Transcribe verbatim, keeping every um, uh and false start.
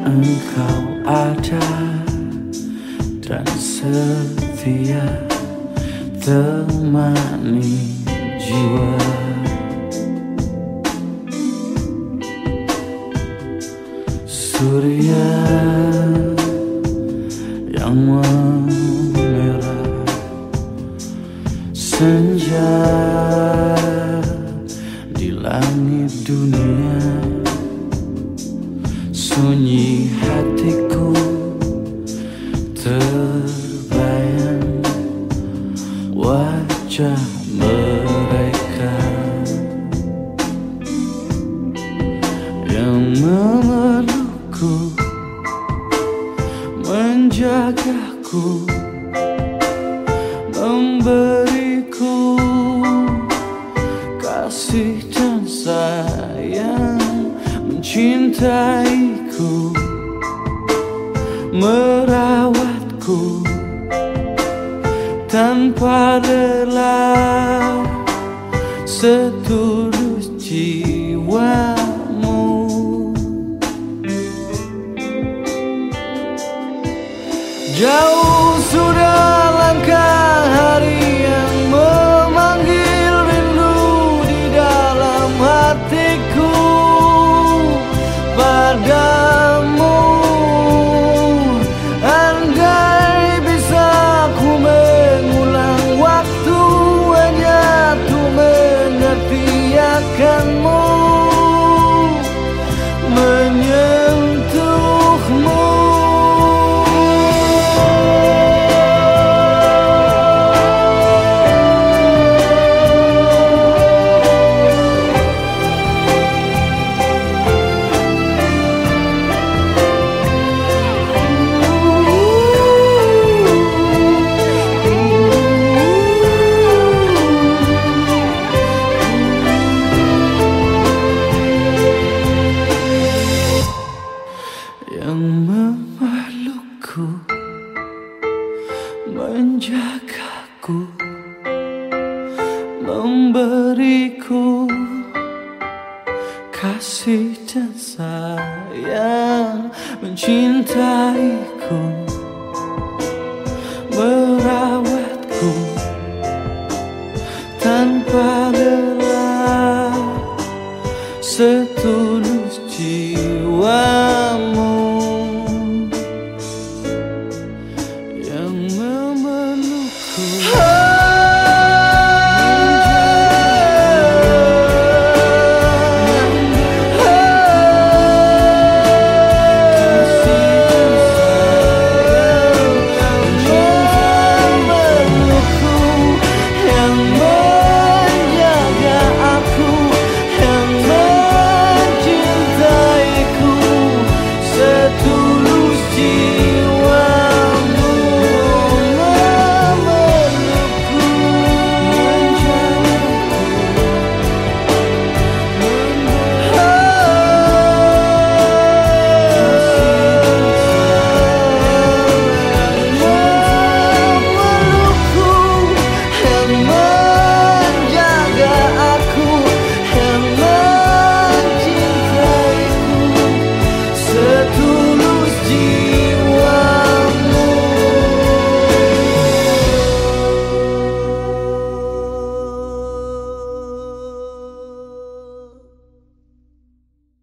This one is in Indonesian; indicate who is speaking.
Speaker 1: Engkau ada dan setia temani jiwa. Surya yang memerah, senja di langit dunia. Sunyi hatiku terbayang wajah mereka yang memelukku, menjagaku, memberiku kasih dan sayang, mencintaiku, merawatku tanpa rela, setulus jiwamu. Jauh sudah langkah hari yang memanggil rindu di dalam hatiku padamu. Andai bisa ku mengulang waktu hanya untuk mengerti akanmu, menyentuhmu. Yang memelukku, menjagaku, memberiku kasih dan sayang, mencintaiku, merawatku tanpa rela, setulus